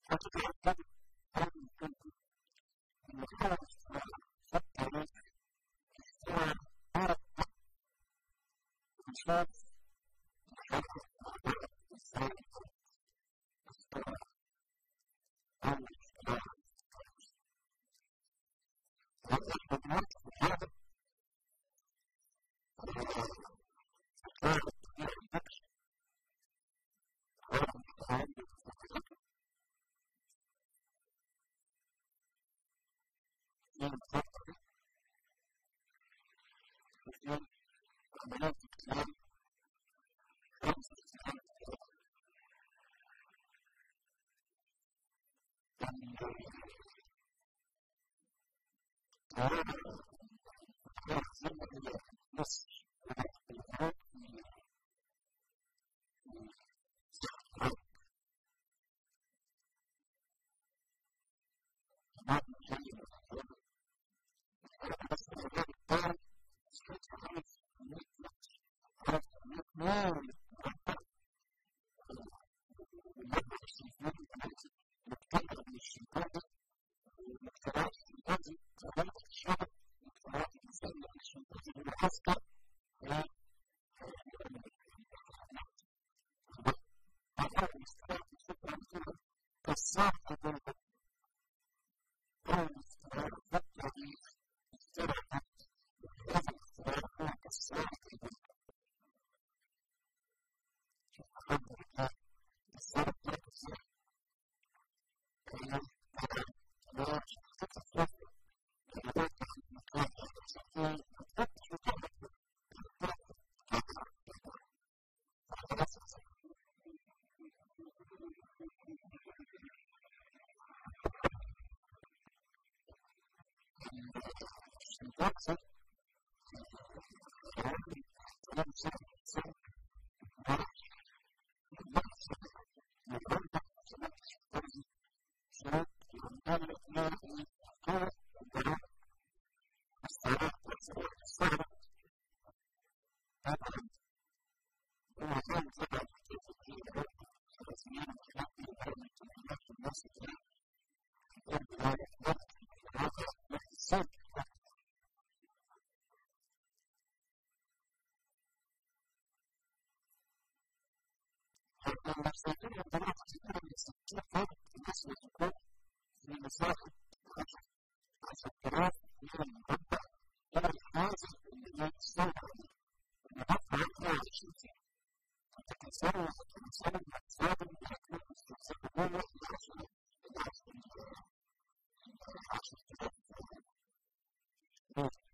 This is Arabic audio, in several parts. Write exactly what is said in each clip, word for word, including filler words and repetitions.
فتتأكد أن أن هذا السؤال في التاريخ سؤال أردت نشوف الحياة الأعداء السابقة السؤال أو السؤال هذا الحدوث هذا السؤال الطبيعي الذكي هذا السؤال في الفترة في عمليات الكلام خمسة سنوات كان زمن إلى مصر ولكن العراق بعد الجيل بس الرجال الطالب سكت عارف مية متر عارف مية ميل مربع والمربع الشيطان الثلاثة مكتبة من الشيطان ومكتبات الشيطان كمان الشعب مكتبات الإنسان من الشيطان المحاسكة وأعرف الاستراحة الفكرة مثلا كالساعة أقول أو الاستراحة الفكرة دي استراحة هذا الاستراحة كالساعة أقول الحمد لله الساعة كالساعة أنا أنا أنا أتكلم أنا أتكلم لما تسافرها بطريقة كثيرة من الستين فرق الناس يكون في مساحة عشرة آلاف متر مربع إلى الحاجز اللي هي الصوت عليه المربع مئة وعشرين سنة فتتساوى تتساوى الأجساد اللي هتكون مستوصفة جوه العشرة العشرة العشرة آلاف متر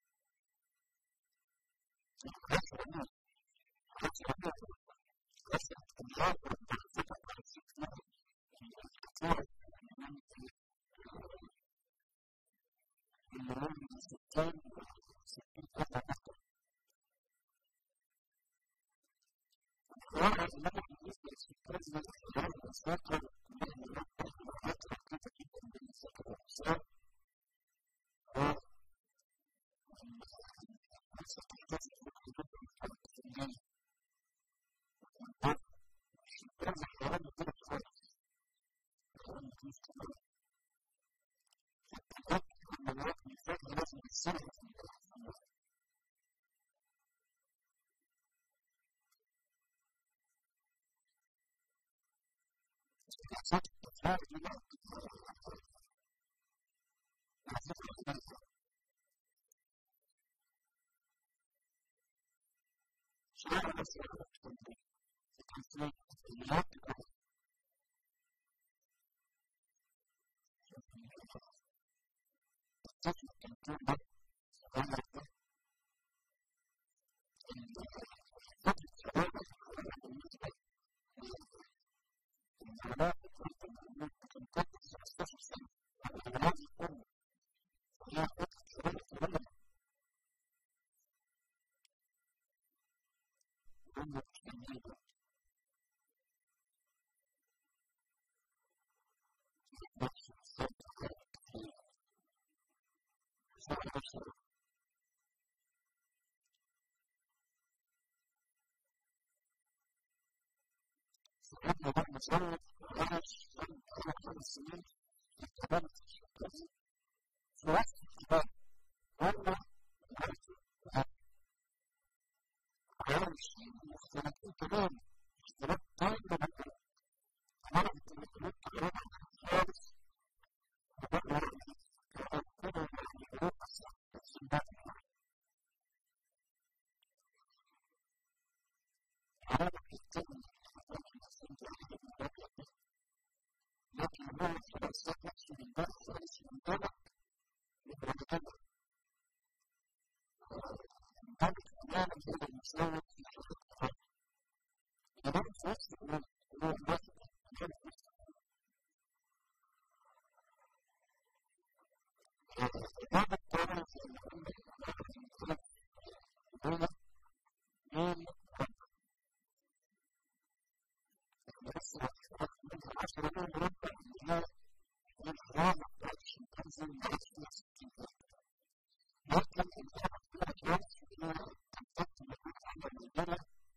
عشرة متر عشرة متر عشرة أميال وتحسبها على ستين الكتاب اللي من ستين ستين ألف متر القراءة اللي بالنسبة للسكان من الخيال والساقة كلها مربع وعات رقيقة جدا من السكن والحساب وستحتاج الحدود المختلفة في الليل الشيطان الحيوان يقدر خالص الحيوان يجوز كمان فالتعداد كل مرات بيفاق لازم يتسرع في الحيوان استحسات التفاعل دي لا نحذف الأخبار شعار الأسئلة التنبيه التنبيه التنبيه الطفل التنبيه سبحان الله الطفل الصغير بالنسبة للعلماء تنقض خمستاشر سنة العلماء يكون هي طفل صغير صغير هم التنبيه نفس الصوت الكثير صار بشر سيدنا بعد صوت عاش البحث عن المنطلق للرجل المنطلق تماما غير المساوي في حقيقة الإمام في نفس الوقت هو الواحد الإمام في نفس الوقت الإمام الطالب في الأمة الإمام المنطلق هو مين يسرع من عشرة من مربع اللي هي الحرارة بتاعت الشمبانزي اللي عايش ستين درجة. لكن الإنسان كلها كويس إنها تمتد من على الرجالة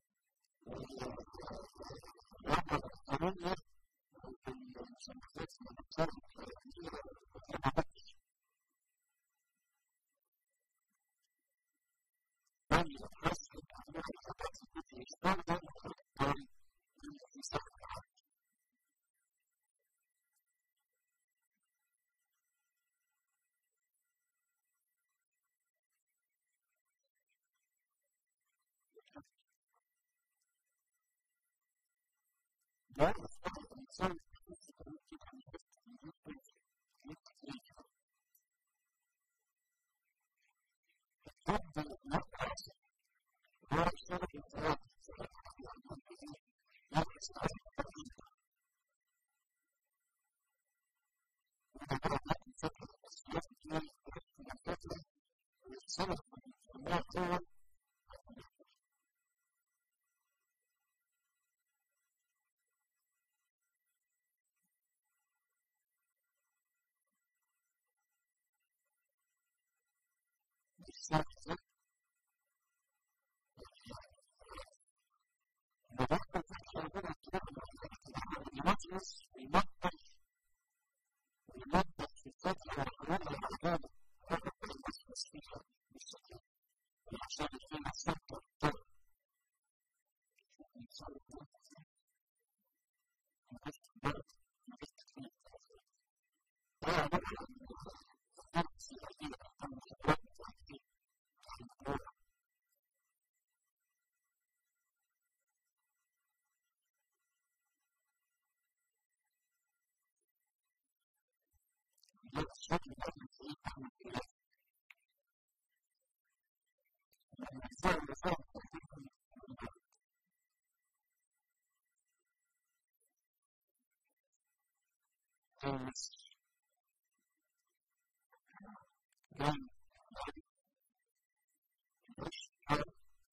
والرابعة القانونية والشمبانزات المنطقة اللي هي ما بتش. يعني الحس إن الحاجات اللي بتشتغل ده مختلف في سقف العالم. لا يستطيع الإنسان أن يمكن أن يستطيع تبدأ نقطة هو يشتغل في الزواج لا يستطيع التغيير وإذا كانت لكم فترة الأسلاف في الفترة والسنة ما قوة بالسنة بدأت الحاضرة تبقى المجلس يمثل ويمثل في الفترة والحروب العجابة فقط المجلس فيها بالشكل عشان فيها ستة طرق الإنسان يكون مجلس بلد مجلس كبير هذا بقى الفرق السياسية أو الخبرات التعليمية في الدولة الشكل الأول في أحمد إله لما يصير يصير تحديد المصر كان مش حرب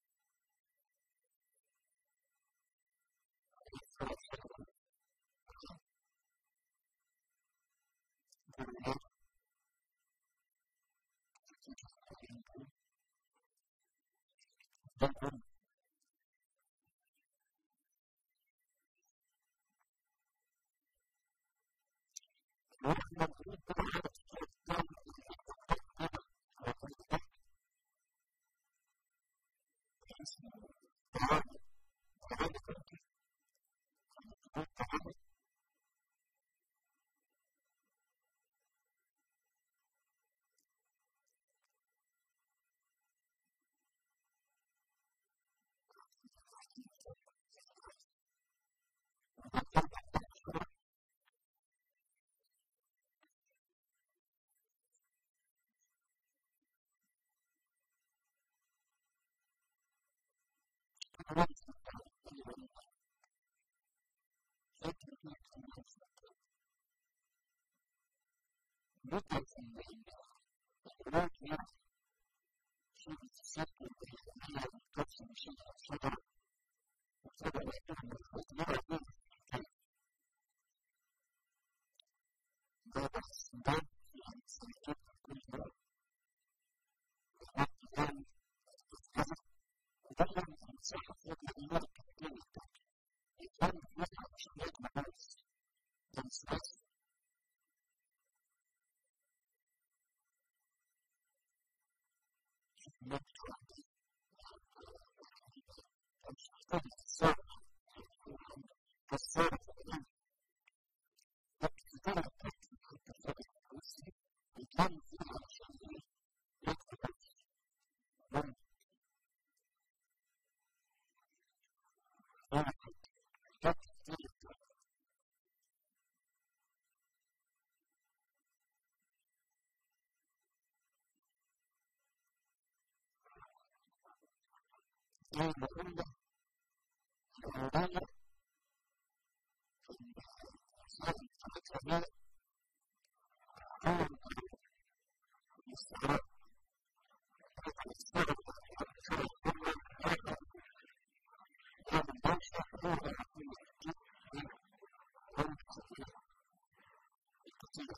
ونحن نريد طبعا إيه بقول الولاية في الإنسان الفكرة هو الاستعراض الاستعراض الشرع كله هذا هذا الدوشة هو يعطي الحديث من هم الكثير الكثير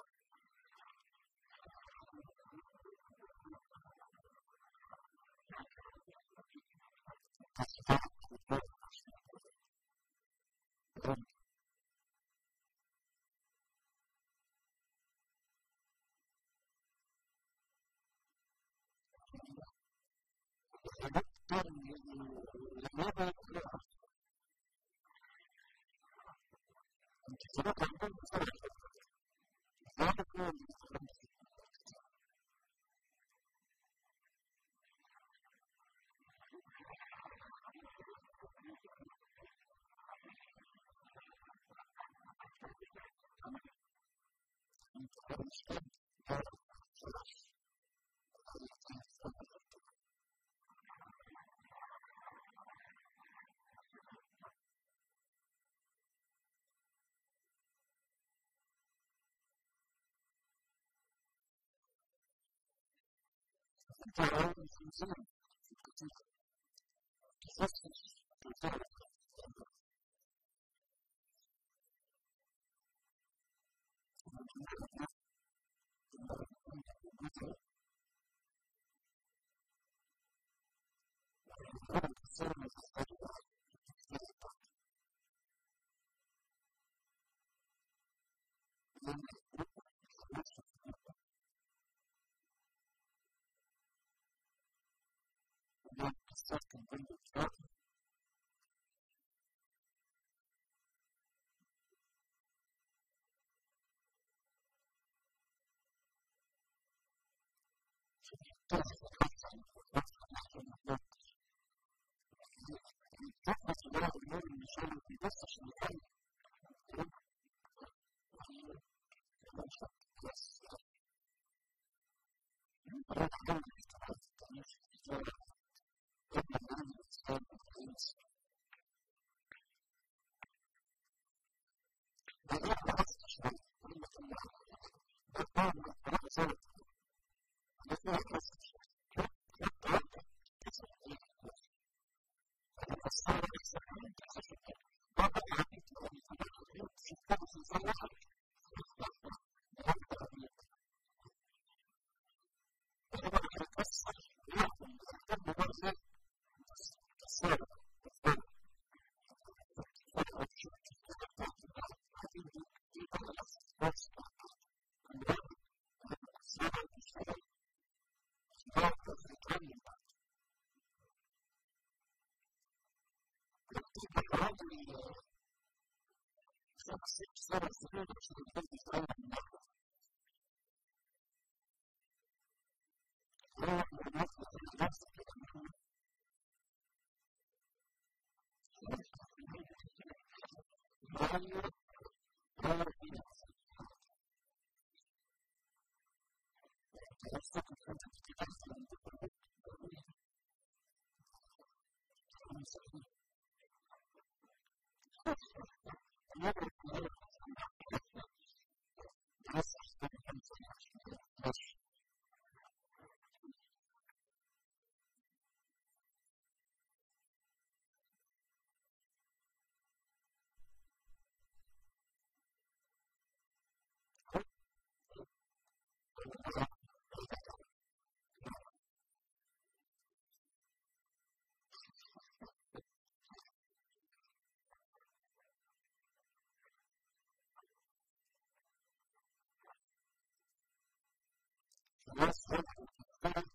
تصفيق هم يذكر لماذا يقرأ انتصارات عندهم بسرعة ذلك هو المستقبل انتقال مشكلة هذا الصلاح تعالى الإنسان تخصص في الفعل تثبت له النور المثالي في نفس المكان أنا أتكلم عن التاريخ الإسلامي قبل العلم الإسلامي الحديث بدأت بحث شوي كلمة الله بدأت من قراءة سنة بدأت بحث شوي بدأت كسر عليك أنا أستعرض أكثر من كسر بعض العبيد الذي تبعهم في كتاب الصلاح سبع سنين عشان البلد يتعلم النحو هو من يثبت لنفسه بأنه يغير غير في نفسه تستطيع أن تتكلم عن ذلك يدرك ذلك الناس يدخل في الفعل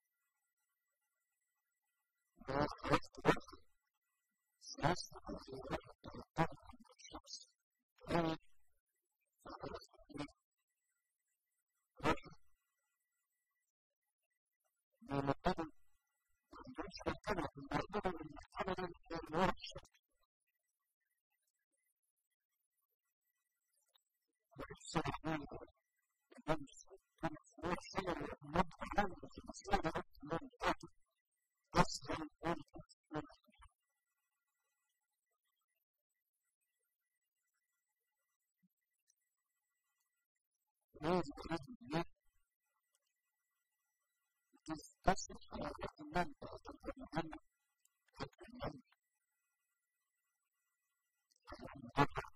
وعرفت دخل سياسة الغيرات تتطلب من الشخص كامل فعرفت به رجل بمقابل وعندوش مرتبة المرتبة المرتبة للنوع الشخص وإفسر عليه النفس هو الشيء المطلق عنه في المسألة التي بتاعته أصلا أنت لازم لازم لازم تستثمر على وقت المنطقة المهمة حتى المنطقة المنطقة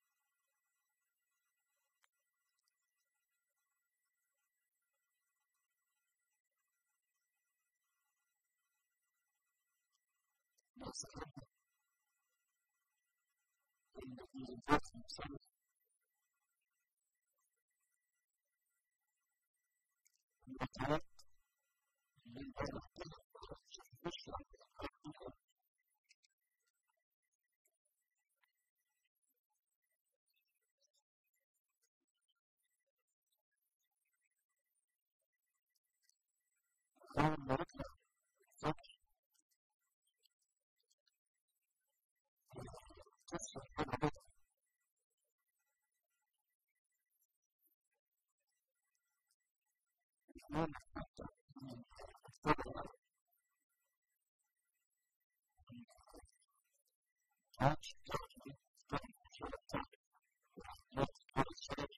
نصحها الذي ينفس نفسه المتعب من هذا مش أول ما ركنا فتح تسمع حاجة بطل اثنين حتى من الطبع عاش تعجبي تعجبي شوية تعجبي لا تقول الشيء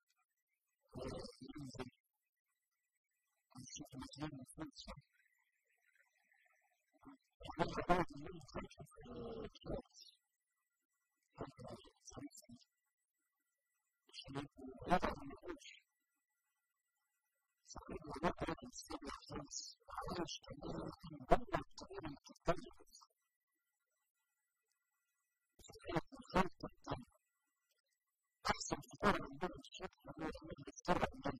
ينزل يشوف مجال من فرنسا وهذا بعد من فرنسا في كلاس هذا فرنسا شنو هذا ما يقولش صحيح ولا أريد السبب خمس عايش كمان من ضمن الطريقة اللي تتكلم صحيح الخلق تتكلم أحسن فطار عندنا الشكل هو أنه يفترق منه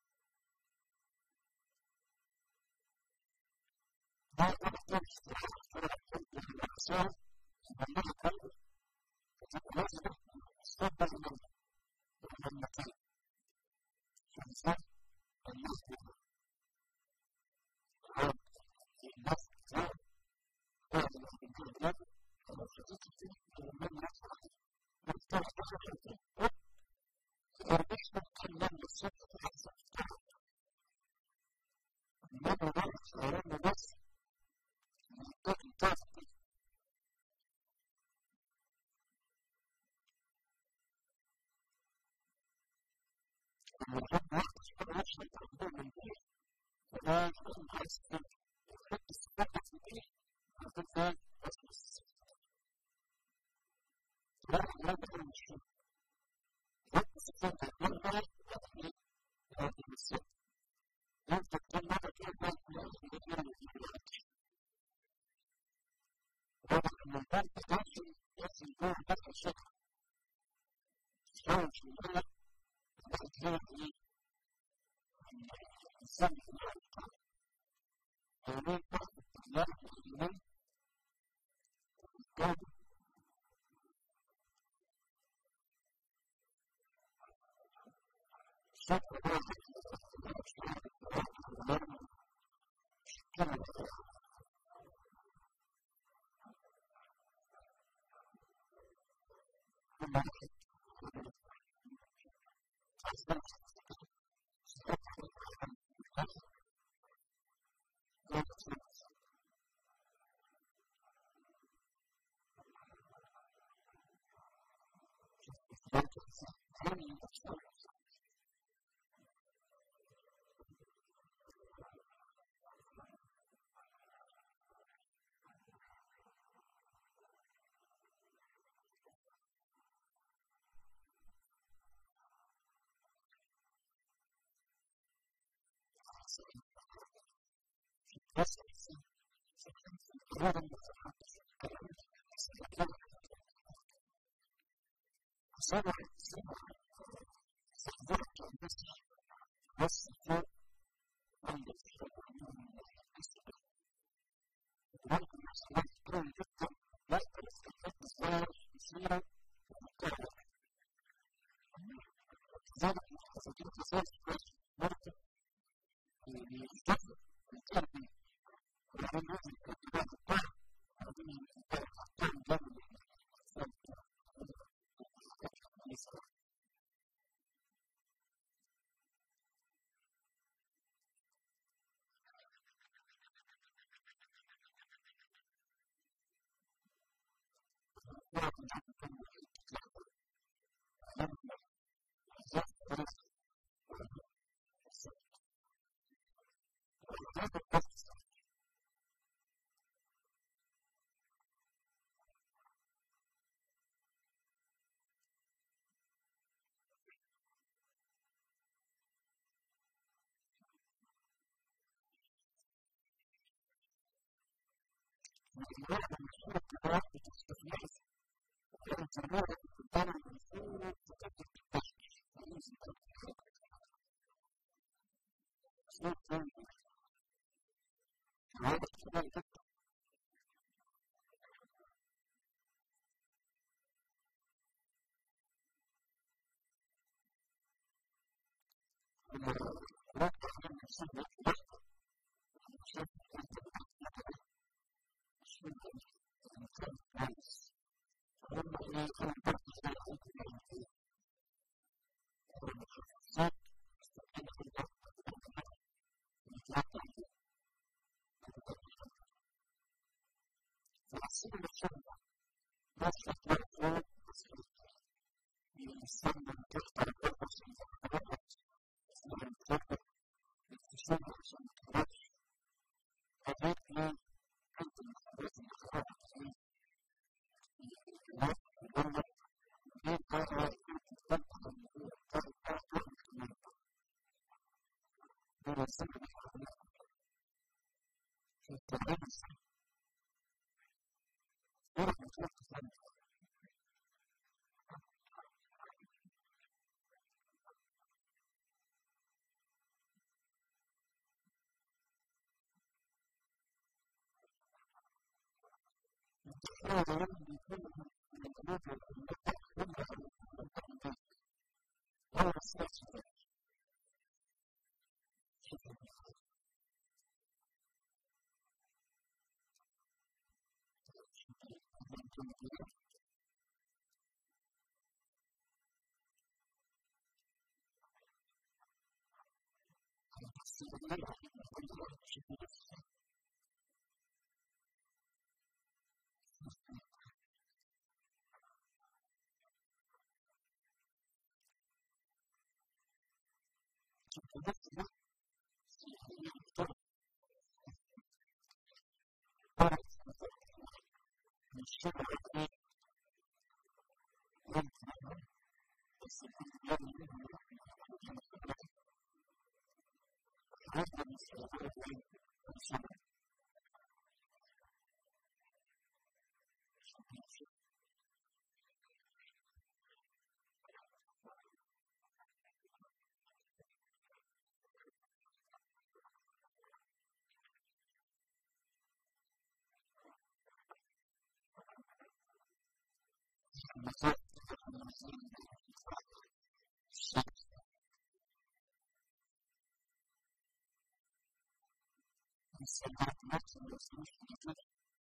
ده أكثر استراحة فرق كنت في الأقسام يبلغ كله فتبقى لازم يستقبل منه ومن المكان فالإنسان الناس عام الناس كتير بعد ما يكون الجد أنا شديد كتير من الناس مفتاح تخشى كتير فربش ممكن لم يصير في حسن كتير ما بغير خيرنا بس يمكن تفضل المهم وقت شكرا نفسي تقدم من بيه ولا يكون حاسس يحط السباقة في بيه ويكون فيها بس لا لا بقول مش فيه يحط السباقة يكون بيه يعني هذه السباقة يمكن تكون مرة كده بيه يكون بيه واضح ان الباب بتاعته لازم يكون دفع الشكل تحاول في المرة تبقى تلاقي ايه الإنسان في الحلقة حوالين بعض الطلاب الإيمان والجودة الشكل واحد شكل كل واحد أصدق بس هذا المتحدث سبع سبع استخدمت بس بس فوق عند الشيء ممكن يحصل كثير جدا لا تستفيد صغير كثيرة ومكررة لذلك المحافظين تصل كويس مرة يستخدم التربية وبعدين لازم يكون بعض الطعم وبعدين يكون الطعم جميل الرياضة المشهورة كبار بتستخلص وكانت الرياضة تتبنى من فوق تقدر تكتشف فلازم تكون صوت ثاني هذا كمان جدا لا تخلي نفسك لحظة عشان تتبنى شو المكان كويس فلما هي كانت تبقى زي خوف العيد ولما خفصت استقيم في الوقت يتوقع فأحسن الشرطة نصفت مرفوض بسيط يستخدم تحت القرص المتحركة أثناء التوقع اكتشاف عشان تتوقع هذيك من عند المخابرات المخابرات لا يقول لك ليه ترى تتوقع الموضوع ترى ترى ترى ترى السنة في التدريب السنة يعرف يتوقع السنة هذا يمكن يكون من الأمور التي تحكمها المنطقة هو السياسة السبعة نفس الوصول في الجسد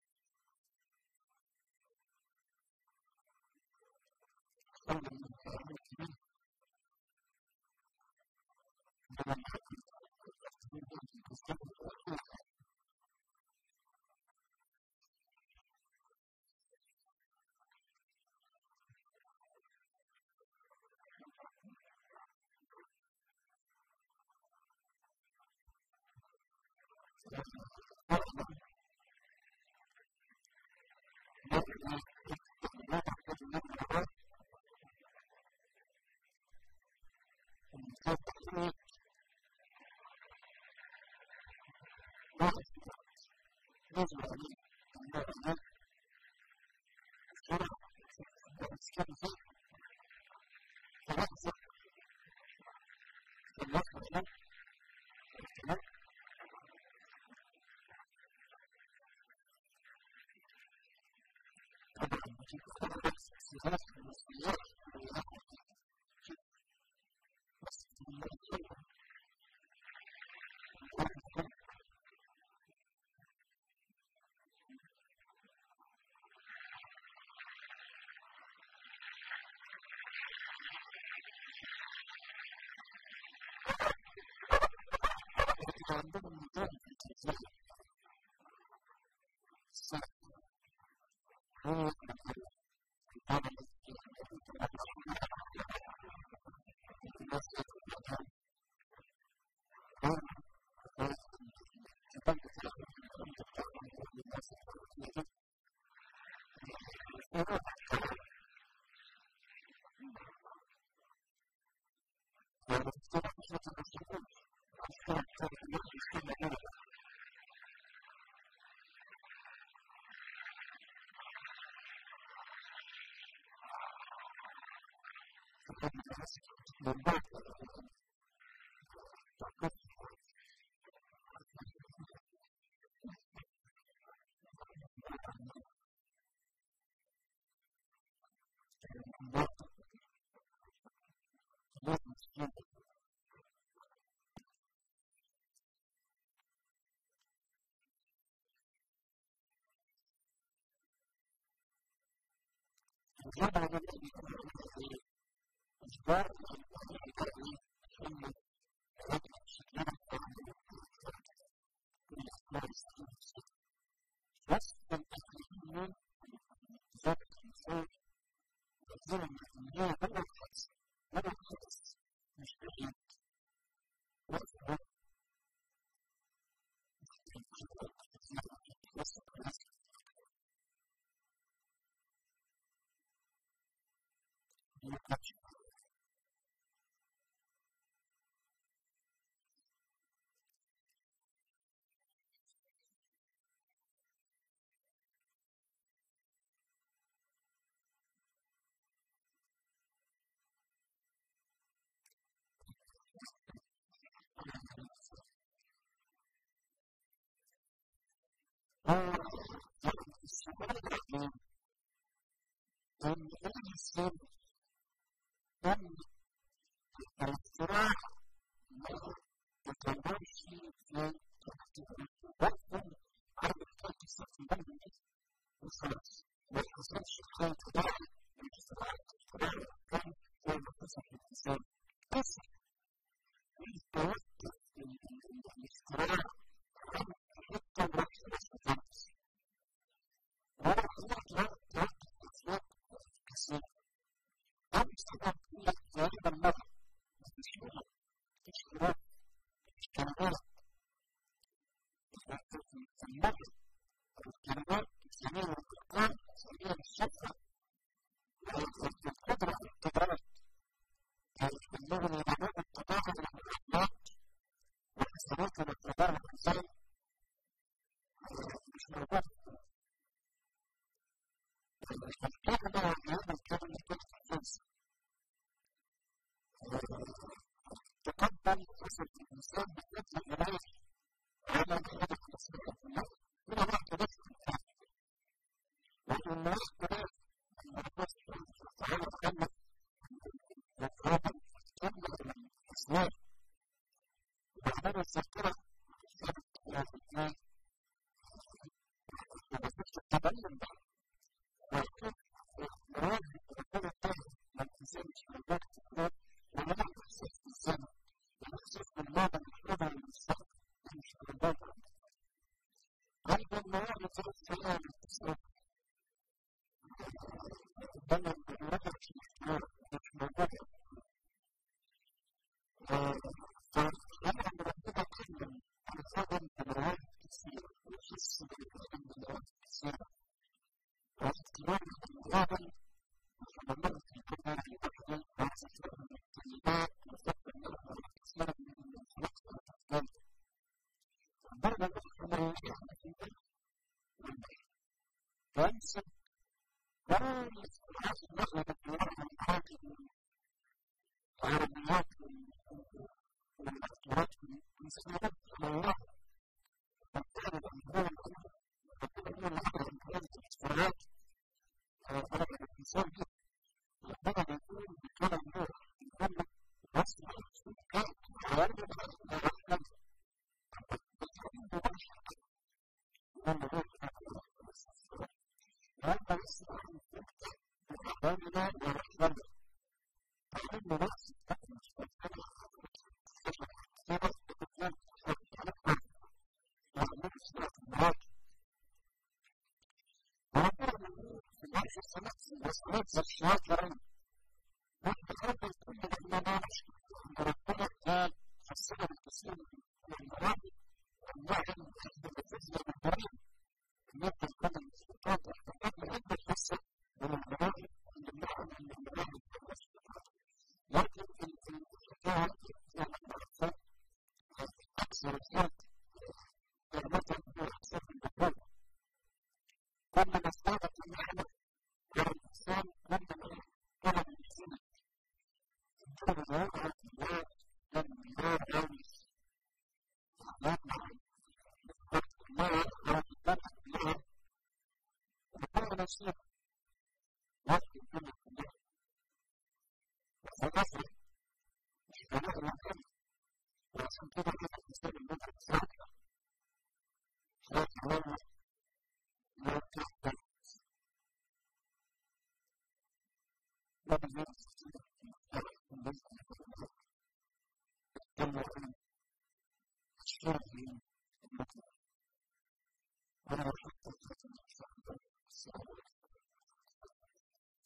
خلق من الحيوان الكبير لما يحكم من الجسد والأخوة عندهم مدار في التجزئة السنة هو يقول هذا الناس يتبعون هو تبقى تلاقي من تبقى الناس يتبعون وهذا تبقى مشروع المسؤول أشكرك كيف يخرج كل مرة Thank you.